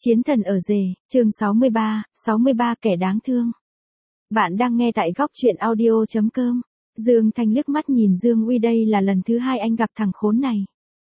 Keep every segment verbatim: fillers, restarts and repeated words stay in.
Chiến thần ở rể, chương sáu mươi ba, sáu mươi ba kẻ đáng thương. Bạn đang nghe tại góc truyện audio chấm com. Dương Thanh liếc mắt nhìn Dương Uy, đây là lần thứ hai anh gặp thằng khốn này.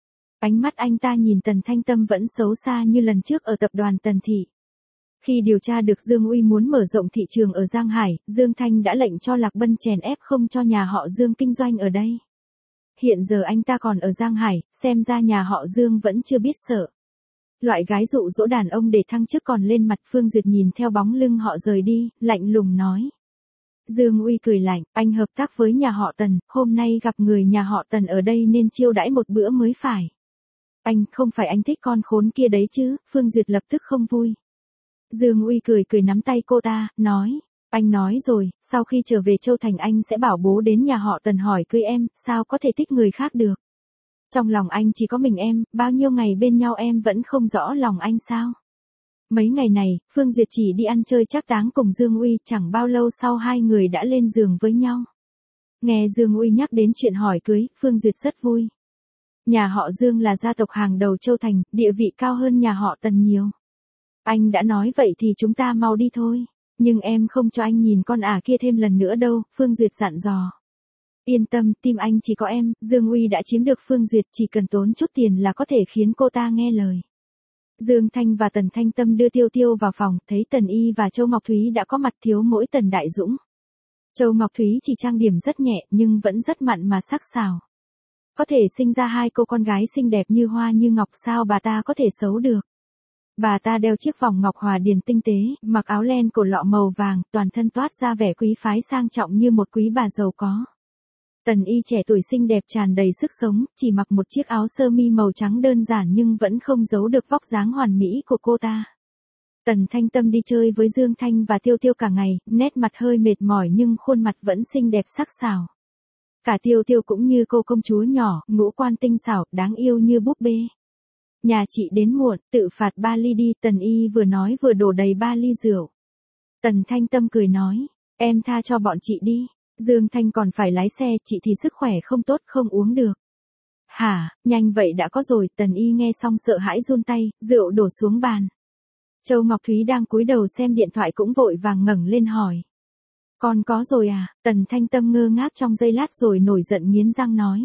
Ánh mắt anh ta nhìn Tần Thanh Tâm vẫn xấu xa như lần trước ở tập đoàn Tần Thị. Khi điều tra được Dương Uy muốn mở rộng thị trường ở Giang Hải, Dương Thanh đã lệnh cho Lạc Bân chèn ép không cho nhà họ Dương kinh doanh ở đây. Hiện giờ anh ta còn ở Giang Hải, xem ra nhà họ Dương vẫn chưa biết sợ. Loại gái dụ dỗ đàn ông để thăng chức còn lên mặt. Phương Duyệt nhìn theo bóng lưng họ rời đi, lạnh lùng nói. Dương Uy cười lạnh, anh hợp tác với nhà họ Tần, hôm nay gặp người nhà họ Tần ở đây nên chiêu đãi một bữa mới phải. Anh, không phải anh thích con khốn kia đấy chứ? Phương Duyệt lập tức không vui. Dương Uy cười cười nắm tay cô ta, nói. Anh nói rồi, sau khi trở về Châu Thành anh sẽ bảo bố đến nhà họ Tần hỏi cưới em, sao có thể thích người khác được. Trong lòng anh chỉ có mình em, bao nhiêu ngày bên nhau em vẫn không rõ lòng anh sao? Mấy ngày này, Phương Duyệt chỉ đi ăn chơi trác táng cùng Dương Uy, chẳng bao lâu sau hai người đã lên giường với nhau. Nghe Dương Uy nhắc đến chuyện hỏi cưới, Phương Duyệt rất vui. Nhà họ Dương là gia tộc hàng đầu Châu Thành, địa vị cao hơn nhà họ Tần nhiều. Anh đã nói vậy thì chúng ta mau đi thôi. Nhưng em không cho anh nhìn con ả kia thêm lần nữa đâu, Phương Duyệt dặn dò. Yên tâm, tim anh chỉ có em. Dương Uy đã chiếm được Phương Duyệt, chỉ cần tốn chút tiền là có thể khiến cô ta nghe lời. Dương Thanh và Tần Thanh Tâm đưa Tiêu Tiêu vào phòng, thấy Tần Y và Châu Ngọc Thúy đã có mặt, thiếu mỗi Tần Đại Dũng. Châu Ngọc Thúy chỉ trang điểm rất nhẹ nhưng vẫn rất mặn mà sắc sảo. Có thể sinh ra hai cô con gái xinh đẹp như hoa như ngọc, sao bà ta có thể xấu được. Bà ta đeo chiếc vòng ngọc hòa điền tinh tế, mặc áo len cổ lọ màu vàng, toàn thân toát ra vẻ quý phái sang trọng như một quý bà giàu có. Tần Y trẻ tuổi xinh đẹp tràn đầy sức sống, chỉ mặc một chiếc áo sơ mi màu trắng đơn giản nhưng vẫn không giấu được vóc dáng hoàn mỹ của cô ta. Tần Thanh Tâm đi chơi với Dương Thanh và Tiêu Tiêu cả ngày, nét mặt hơi mệt mỏi nhưng khuôn mặt vẫn xinh đẹp sắc sảo. Cả Tiêu Tiêu cũng như cô công chúa nhỏ, ngũ quan tinh xảo, đáng yêu như búp bê. Nhà chị đến muộn, tự phạt ba ly đi. Tần Y vừa nói vừa đổ đầy ba ly rượu. Tần Thanh Tâm cười nói, em tha cho bọn chị đi. Dương Thanh còn phải lái xe, chị thì sức khỏe không tốt, không uống được. Hả, nhanh vậy đã có rồi. Tần Y nghe xong sợ hãi run tay, rượu đổ xuống bàn. Châu Ngọc Thúy đang cúi đầu xem điện thoại cũng vội vàng ngẩng lên hỏi. Con có rồi à? Tần Thanh Tâm ngơ ngác trong giây lát rồi nổi giận nghiến răng nói.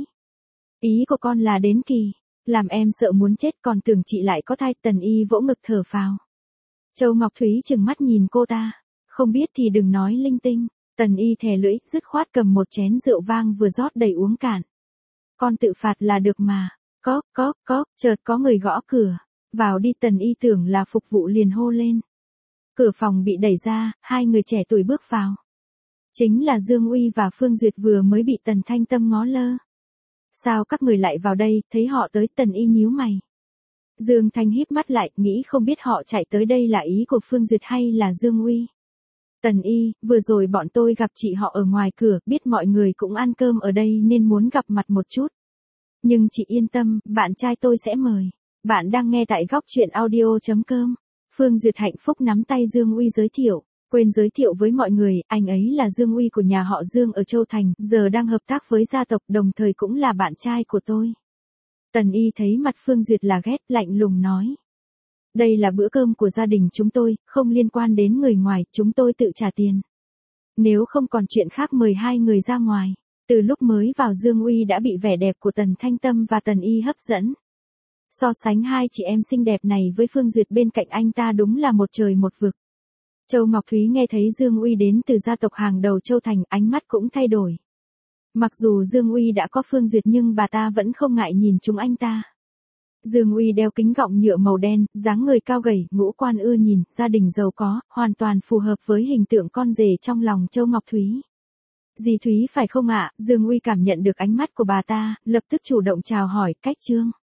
Ý của con là đến kỳ, làm em sợ muốn chết, còn tưởng chị lại có thai. Tần Y vỗ ngực thở phào. Châu Ngọc Thúy trừng mắt nhìn cô ta, không biết thì đừng nói linh tinh. Tần Y thè lưỡi, dứt khoát cầm một chén rượu vang vừa rót đầy uống cạn. Con tự phạt là được mà. Cóp, cóp, cóp, chợt có người gõ cửa. Vào đi. Tần Y tưởng là phục vụ liền hô lên. Cửa phòng bị đẩy ra, hai người trẻ tuổi bước vào. Chính là Dương Uy và Phương Duyệt vừa mới bị Tần Thanh Tâm ngó lơ. Sao các người lại vào đây? Thấy họ tới, Tần Y nhíu mày. Dương Thanh híp mắt lại, nghĩ không biết họ chạy tới đây là ý của Phương Duyệt hay là Dương Uy. Tần Y, vừa rồi bọn tôi gặp chị họ ở ngoài cửa, biết mọi người cũng ăn cơm ở đây nên muốn gặp mặt một chút. Nhưng chị yên tâm, bạn trai tôi sẽ mời. Bạn đang nghe tại góc truyện audio chấm com. Phương Duyệt hạnh phúc nắm tay Dương Uy giới thiệu. Quên giới thiệu với mọi người, anh ấy là Dương Uy của nhà họ Dương ở Châu Thành, giờ đang hợp tác với gia tộc, đồng thời cũng là bạn trai của tôi. Tần Y thấy mặt Phương Duyệt là ghét, lạnh lùng nói. Đây là bữa cơm của gia đình chúng tôi, không liên quan đến người ngoài, chúng tôi tự trả tiền. Nếu không còn chuyện khác mời hai người ra ngoài. Từ lúc mới vào Dương Uy đã bị vẻ đẹp của Tần Thanh Tâm và Tần Y hấp dẫn. So sánh hai chị em xinh đẹp này với Phương Duyệt bên cạnh anh ta đúng là một trời một vực. Châu Ngọc Thúy nghe thấy Dương Uy đến từ gia tộc hàng đầu Châu Thành, ánh mắt cũng thay đổi. Mặc dù Dương Uy đã có Phương Duyệt nhưng bà ta vẫn không ngại nhìn chúng anh ta. Dương Uy đeo kính gọng nhựa màu đen, dáng người cao gầy, ngũ quan ưa nhìn, gia đình giàu có, hoàn toàn phù hợp với hình tượng con rể trong lòng Châu Ngọc Thúy. Dì Thúy phải không ạ? Dương Uy cảm nhận được ánh mắt của bà ta, lập tức chủ động chào hỏi, cách trương.